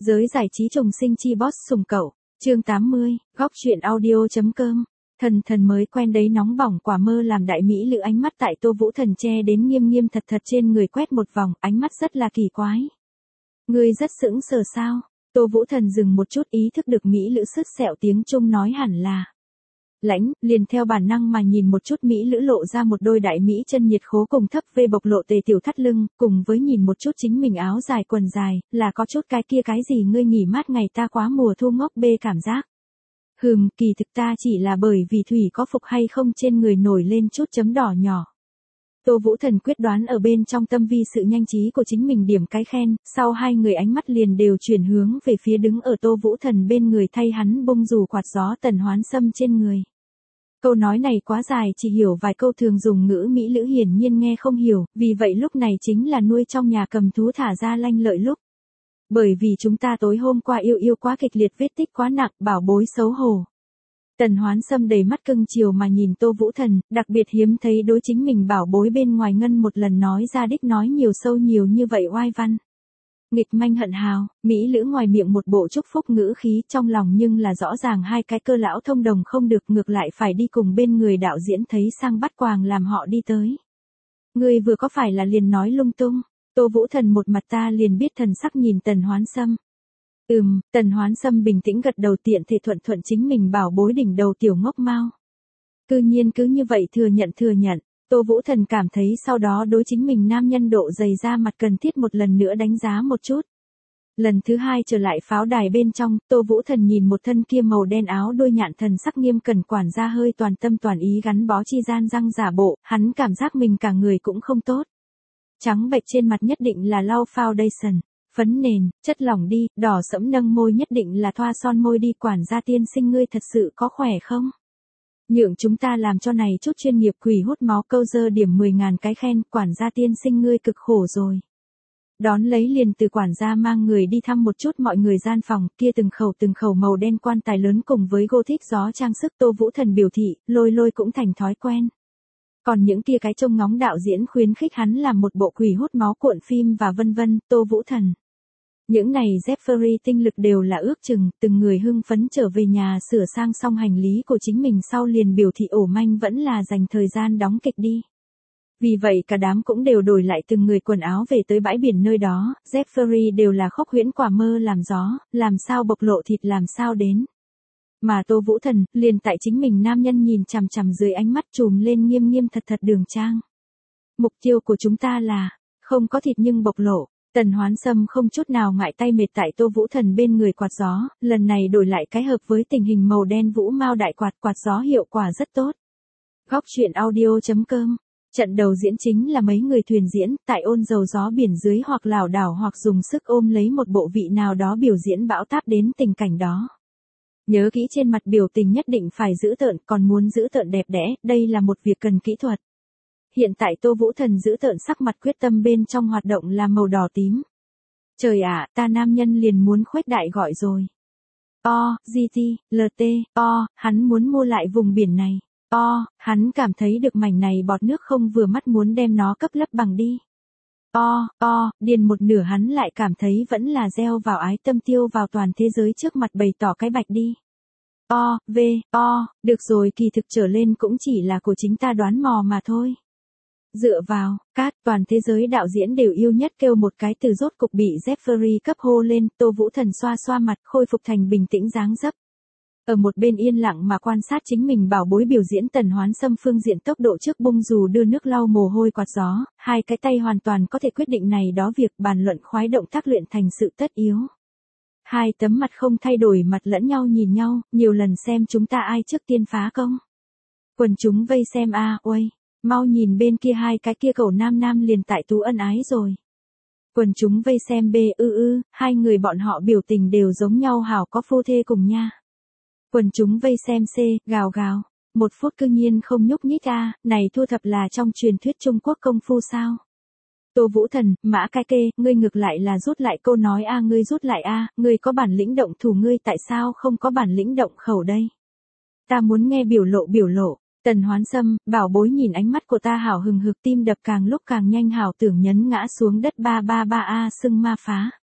Giới giải trí trùng sinh chi boss sùng cậu, chương 80, góc truyện audio.com. Thần mới quen đấy nóng bỏng quả mơ làm đại mỹ lữ ánh mắt tại Tô Vũ Thần che đến nghiêm nghiêm thật thật trên người quét một vòng, ánh mắt rất là kỳ quái. Ngươi rất sững sờ sao? Tô Vũ Thần dừng một chút ý thức được mỹ lữ sứt sẹo tiếng Trung nói hẳn là lãnh, liền theo bản năng mà nhìn một chút mỹ lữ lộ ra một đôi đại mỹ chân nhiệt khố cùng thấp vê bộc lộ tề tiểu thắt lưng, cùng với nhìn một chút chính mình áo dài quần dài, là có chút cái kia cái gì ngươi nghỉ mát ngày ta quá mùa thu ngốc bê cảm giác. Kỳ thực ta chỉ là bởi vì thủy có phục hay không trên người nổi lên chút chấm đỏ nhỏ. Tô Vũ Thần quyết đoán ở bên trong tâm vi sự nhanh trí của chính mình điểm cái khen, sau hai người ánh mắt liền đều chuyển hướng về phía đứng ở Tô Vũ Thần bên người thay hắn bông dù quạt gió Tần Hoán Sâm trên người. Câu nói này quá dài chỉ hiểu vài câu thường dùng ngữ mỹ lữ hiển nhiên nghe không hiểu, vì vậy lúc này chính là nuôi trong nhà cầm thú thả ra lanh lợi lúc. Bởi vì chúng ta tối hôm qua yêu quá kịch liệt vết tích quá nặng, bảo bối xấu hổ. Tần Hoán Sâm đầy mắt cưng chiều mà nhìn Tô Vũ Thần, đặc biệt hiếm thấy đối chính mình bảo bối bên ngoài ngân một lần nói ra đích nói nhiều sâu nhiều như vậy oai văn. Nghịch manh hận hào, mỹ lữ ngoài miệng một bộ chúc phúc ngữ khí trong lòng nhưng là rõ ràng hai cái cơ lão thông đồng không được ngược lại phải đi cùng bên người đạo diễn thấy sang bắt quàng làm họ đi tới. Ngươi vừa có phải là liền nói lung tung, Tô Vũ Thần một mặt ta liền biết thần sắc nhìn Tần Hoán Sâm. Tần Hoán Sâm bình tĩnh gật đầu tiện thể thuận chính mình bảo bối đỉnh đầu tiểu ngốc mau. Cư nhiên cứ như vậy thừa nhận. Tô Vũ Thần cảm thấy sau đó đối chính mình nam nhân độ dày ra mặt cần thiết một lần nữa đánh giá một chút. Lần thứ hai trở lại pháo đài bên trong, Tô Vũ Thần nhìn một thân kia màu đen áo đôi nhạn thần sắc nghiêm cẩn quản gia hơi toàn tâm toàn ý gắn bó chi gian răng giả bộ, hắn cảm giác mình cả người cũng không tốt. Trắng bệch trên mặt nhất định là lau foundation, phấn nền, chất lỏng đi, đỏ sẫm nâng môi nhất định là thoa son môi đi, quản gia tiên sinh ngươi thật sự có khỏe không? Nhượng chúng ta làm cho này chút chuyên nghiệp quỷ hút máu câu dơ điểm 10.000 cái khen, quản gia tiên sinh ngươi cực khổ rồi. Đón lấy liền từ quản gia mang người đi thăm một chút mọi người gian phòng, kia từng khẩu màu đen quan tài lớn cùng với gothic gió trang sức Tô Vũ Thần biểu thị, lôi cũng thành thói quen. Còn những kia cái trông ngóng đạo diễn khuyến khích hắn làm một bộ quỷ hút máu cuộn phim và vân vân, Tô Vũ Thần. Những này Jeffrey tinh lực đều là ước chừng, từng người hưng phấn trở về nhà sửa sang xong hành lý của chính mình sau liền biểu thị ổ manh vẫn là dành thời gian đóng kịch đi. Vì vậy cả đám cũng đều đổi lại từng người quần áo về tới bãi biển nơi đó, Jeffrey đều là khóc huyễn quả mơ làm gió, làm sao bộc lộ thịt làm sao đến. Mà Tô Vũ Thần, liền tại chính mình nam nhân nhìn chằm chằm dưới ánh mắt trùm lên nghiêm thật đường trang. Mục tiêu của chúng ta là, không có thịt nhưng bộc lộ. Tần Hoán Sâm không chút nào ngại tay mệt tại Tô Vũ Thần bên người quạt gió, lần này đổi lại cái hợp với tình hình màu đen vũ mao đại quạt gió hiệu quả rất tốt. Góc truyện audio.com. Trận đầu diễn chính là mấy người thuyền diễn, tại ôn dầu gió biển dưới hoặc lảo đảo hoặc dùng sức ôm lấy một bộ vị nào đó biểu diễn bão táp đến tình cảnh đó. Nhớ kỹ trên mặt biểu tình nhất định phải giữ tợn, còn muốn giữ tợn đẹp đẽ, đây là một việc cần kỹ thuật. Hiện tại Tô Vũ Thần giữ tợn sắc mặt quyết tâm bên trong hoạt động là màu đỏ tím. Trời ạ, ta nam nhân liền muốn khuếch đại gọi rồi. Hắn muốn mua lại vùng biển này. Hắn cảm thấy được mảnh này bọt nước không vừa mắt muốn đem nó cấp lấp bằng đi. Điền một nửa hắn lại cảm thấy vẫn là gieo vào ái tâm tiêu vào toàn thế giới trước mặt bày tỏ cái bạch đi. Được rồi kỳ thực trở lên cũng chỉ là của chính ta đoán mò mà thôi. Dựa vào, toàn thế giới đạo diễn đều yêu nhất kêu một cái từ rốt cục bị Jeffrey cấp hô lên, Tô Vũ Thần xoa mặt khôi phục thành bình tĩnh dáng dấp. Ở một bên yên lặng mà quan sát chính mình bảo bối biểu diễn Tần Hoán Sâm phương diện tốc độ trước bung dù đưa nước lau mồ hôi quạt gió, hai cái tay hoàn toàn có thể quyết định này đó việc bàn luận khoái động tác luyện thành sự tất yếu. Hai tấm mặt không thay đổi mặt lẫn nhau nhìn nhau, nhiều lần xem chúng ta ai trước tiên phá công. Quần chúng vây xem uây, mau nhìn bên kia hai cái kia cẩu nam liền tại tú ân ái rồi. Quần chúng vây xem hai người bọn họ biểu tình đều giống nhau hảo có phu thê cùng nha. Quần chúng vây xem gào. 1 phút cư nhiên không nhúc nhích này thu thập là trong truyền thuyết Trung Quốc công phu sao? Tô Vũ Thần, Mã Cái Kê, ngươi ngược lại là rút lại câu nói ngươi rút lại ngươi có bản lĩnh động thủ ngươi tại sao không có bản lĩnh động khẩu đây? Ta muốn nghe biểu lộ. Tần Hoán Sâm, bảo bối nhìn ánh mắt của ta hảo hừng hực tim đập càng lúc càng nhanh hảo tưởng nhấn ngã xuống đất 333 sưng ma phá.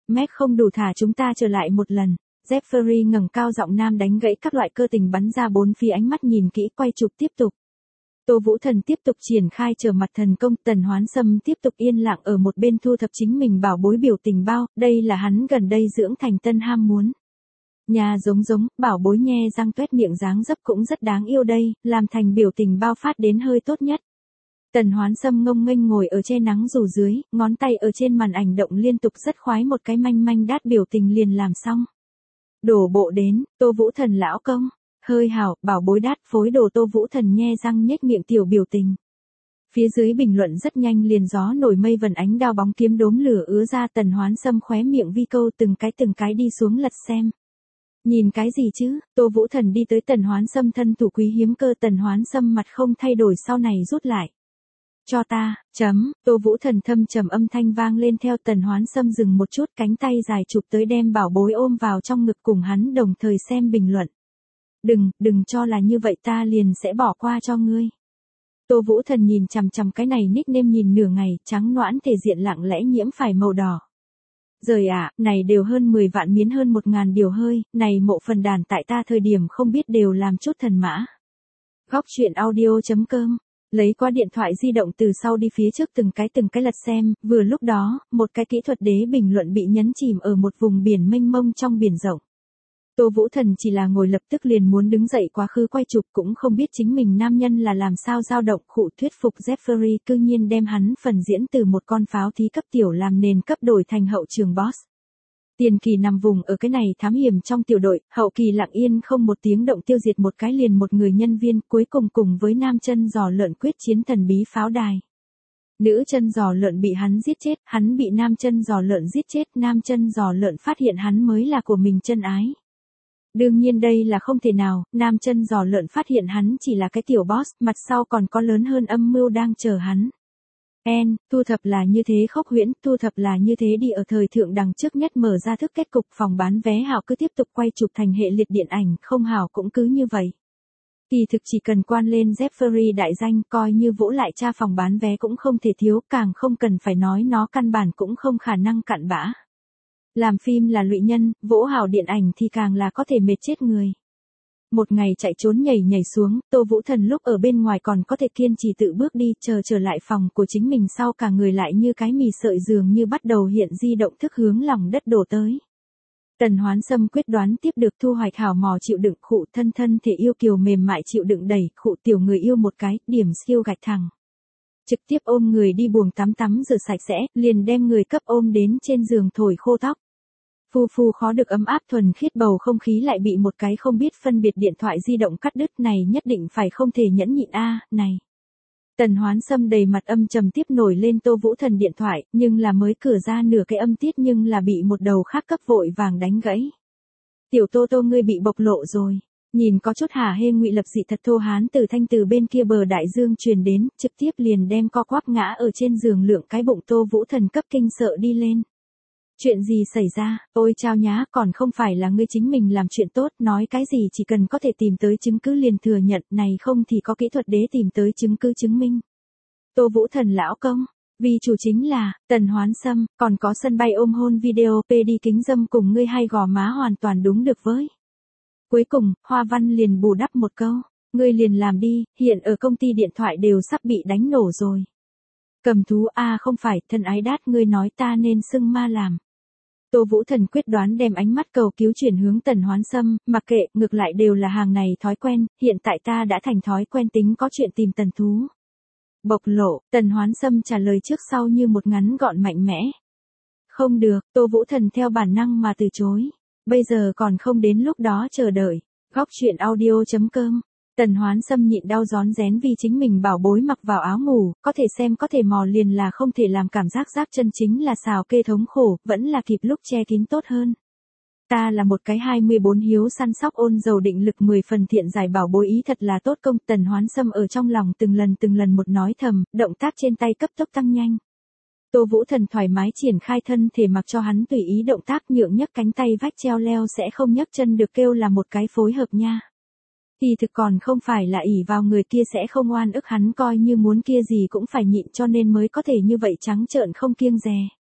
Mac không đủ, thả chúng ta trở lại một lần. Jeffrey ngẩng cao giọng nam đánh gãy các loại cơ tình bắn ra bốn phía, ánh mắt nhìn kỹ, quay chụp tiếp tục. Tô Vũ Thần tiếp tục triển khai trở mặt thần công, Tần Hoán Sâm tiếp tục yên lặng ở một bên thu thập chính mình bảo bối biểu tình bao, đây là hắn gần đây dưỡng thành tân ham muốn. Nhà giống, bảo bối nhe răng tuét miệng dáng dấp cũng rất đáng yêu đây, làm thành biểu tình bao phát đến hơi tốt nhất. Tần Hoán Sâm ngông nghênh ngồi ở che nắng dù dưới, ngón tay ở trên màn ảnh động liên tục, rất khoái, một cái manh manh đát biểu tình liền làm xong. Đổ bộ đến, Tô Vũ Thần lão công, hơi hảo, bảo bối đát phối đồ. Tô Vũ Thần nhe răng nhếch miệng tiểu biểu tình. Phía dưới bình luận rất nhanh liền gió nổi mây vần, ánh đao bóng kiếm đốm lửa ứa ra. Tần Hoán Sâm khóe miệng vi câu, từng cái đi xuống lật xem. Nhìn cái gì chứ? Tô Vũ Thần đi tới Tần Hoán Sâm thân thủ quý hiếm cơ. Tần Hoán Sâm mặt không thay đổi, sau này rút lại. Cho ta, Tô Vũ Thần thâm trầm âm thanh vang lên, theo Tần Hoán Sâm dừng một chút, cánh tay dài chụp tới đem bảo bối ôm vào trong ngực, cùng hắn đồng thời xem bình luận. Đừng cho là như vậy ta liền sẽ bỏ qua cho ngươi. Tô Vũ Thần nhìn chằm chằm cái này nickname nhìn nửa ngày, trắng noãn thể diện lặng lẽ nhiễm phải màu đỏ. Rời ạ, này đều hơn 10 vạn miến, hơn 1.000 điều hơi, này mộ phần đàn tại ta thời điểm không biết đều làm chút thần mã. Góc chuyện audio.com. Lấy qua điện thoại di động từ sau đi phía trước, từng cái lật xem, vừa lúc đó, một cái kỹ thuật đế bình luận bị nhấn chìm ở một vùng biển mênh mông trong biển rộng. Tô Vũ Thần chỉ là ngồi lập tức liền muốn đứng dậy quá khứ quay chụp, cũng không biết chính mình nam nhân là làm sao dao động khụ thuyết phục Jeffrey, cư nhiên đem hắn phần diễn từ một con pháo thí cấp tiểu làm nền cấp đổi thành hậu trường boss. Tiền kỳ nằm vùng ở cái này thám hiểm trong tiểu đội, hậu kỳ lặng yên không một tiếng động tiêu diệt một cái liền một người nhân viên, cuối cùng với nam chân giò lợn quyết chiến thần bí pháo đài. Nữ chân giò lợn bị hắn giết chết, hắn bị nam chân giò lợn giết chết, nam chân giò lợn phát hiện hắn mới là của mình chân ái. Đương nhiên đây là không thể nào, nam chân giò lợn phát hiện hắn chỉ là cái tiểu boss, mặt sau còn có lớn hơn âm mưu đang chờ hắn. Thu thập là như thế khốc huyễn, thu thập là như thế đi, ở thời thượng đằng trước nhất mở ra thức kết cục, phòng bán vé hảo cứ tiếp tục quay chụp thành hệ liệt điện ảnh, không hảo cũng cứ như vậy. Kỳ thực chỉ cần quan lên Jeffrey đại danh, coi như vỗ lại cha phòng bán vé cũng không thể thiếu, càng không cần phải nói nó căn bản cũng không khả năng cặn bã. Làm phim là lụy nhân, vỗ hảo điện ảnh thì càng là có thể mệt chết người. Một ngày chạy trốn nhảy xuống, Tô Vũ Thần lúc ở bên ngoài còn có thể kiên trì tự bước đi, trở lại phòng của chính mình sau cả người lại như cái mì sợi dường như bắt đầu hiện di động thức hướng lòng đất đổ tới. Tần Hoán Sâm quyết đoán tiếp được thu hoạch hảo mò chịu đựng, khụ thân thể yêu kiều mềm mại chịu đựng đẩy, khụ tiểu người yêu một cái, điểm siêu gạch thẳng. Trực tiếp ôm người đi buồng tắm rửa sạch sẽ, liền đem người cấp ôm đến trên giường thổi khô tóc. Phu khó được ấm áp thuần khiết, bầu không khí lại bị một cái không biết phân biệt điện thoại di động cắt đứt, này nhất định phải không thể nhẫn nhịn này. Tần Hoán Sâm đầy mặt âm trầm tiếp nổi lên Tô Vũ Thần điện thoại, nhưng là mới cửa ra nửa cái âm tiết nhưng là bị một đầu khác cấp vội vàng đánh gãy. Tiểu Tô ngươi bị bộc lộ rồi. Nhìn có chút hả hê ngụy lập dị thật thô hán từ thanh từ bên kia bờ đại dương truyền đến, trực tiếp liền đem co quắp ngã ở trên giường lượng cái bụng Tô Vũ Thần cấp kinh sợ đi lên. Chuyện gì xảy ra, ôi chao nhá, còn không phải là ngươi chính mình làm chuyện tốt, nói cái gì chỉ cần có thể tìm tới chứng cứ liền thừa nhận, này không thì có kỹ thuật đế tìm tới chứng cứ chứng minh. Tô Vũ Thần lão công, vì chủ chính là, Tần Hoán Sâm, còn có sân bay ôm hôn video, đi kính dâm cùng ngươi hay gò má hoàn toàn đúng được với. Cuối cùng, Hoa Văn liền bù đắp một câu, ngươi liền làm đi, hiện ở công ty điện thoại đều sắp bị đánh nổ rồi. Cầm thú không phải, thân ái đát, ngươi nói ta nên xưng ma làm. Tô Vũ Thần quyết đoán đem ánh mắt cầu cứu chuyển hướng Tần Hoán Sâm, mặc kệ, ngược lại đều là hàng này thói quen, hiện tại ta đã thành thói quen tính có chuyện tìm tần thú. Bộc lộ, Tần Hoán Sâm trả lời trước sau như một ngắn gọn mạnh mẽ. Không được, Tô Vũ Thần theo bản năng mà từ chối. Bây giờ còn không đến lúc đó chờ đợi. Góc chuyện audio.com. Tần Hoán Sâm nhịn đau rón rén vì chính mình bảo bối mặc vào áo ngủ, có thể xem có thể mò liền là không thể làm, cảm giác chân chính là xào kê thống khổ, vẫn là kịp lúc che kín tốt hơn. Ta là một cái 24 hiếu săn sóc ôn dầu định lực 10 phần thiện giải bảo bối ý thật là tốt công. Tần Hoán Sâm ở trong lòng từng lần một nói thầm, động tác trên tay cấp tốc tăng nhanh. Tô Vũ Thần thoải mái triển khai thân thể mặc cho hắn tùy ý động tác, nhượng nhấc cánh tay vách treo leo sẽ không nhấc chân được kêu là một cái phối hợp nha. Thì thực còn không phải là ỷ vào người kia sẽ không oan ức hắn coi như muốn kia gì cũng phải nhịn cho nên mới có thể như vậy trắng trợn không kiêng dè.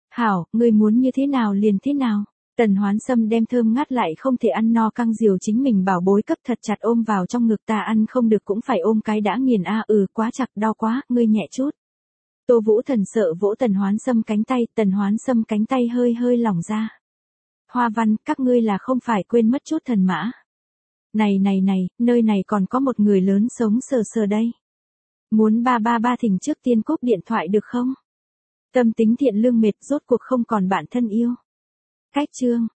Hảo, ngươi muốn như thế nào liền thế nào. Tần Hoán Sâm đem thơm ngát lại không thể ăn no căng diều chính mình bảo bối cấp thật chặt ôm vào trong ngực, ta ăn không được cũng phải ôm cái đã nghiền a. Quá chặt, đau quá, ngươi nhẹ chút. Tô Vũ Thần sợ vỗ Tần Hoán Sâm cánh tay, Tần Hoán Sâm cánh tay hơi hơi lỏng ra. Hoa Văn, các ngươi là không phải quên mất chút thần mã. Này, nơi này còn có một người lớn sống sờ sờ đây. Muốn 333 thỉnh trước tiên cúp điện thoại được không? Tâm tính thiện lương mệt, rốt cuộc không còn bạn thân yêu. Cách chương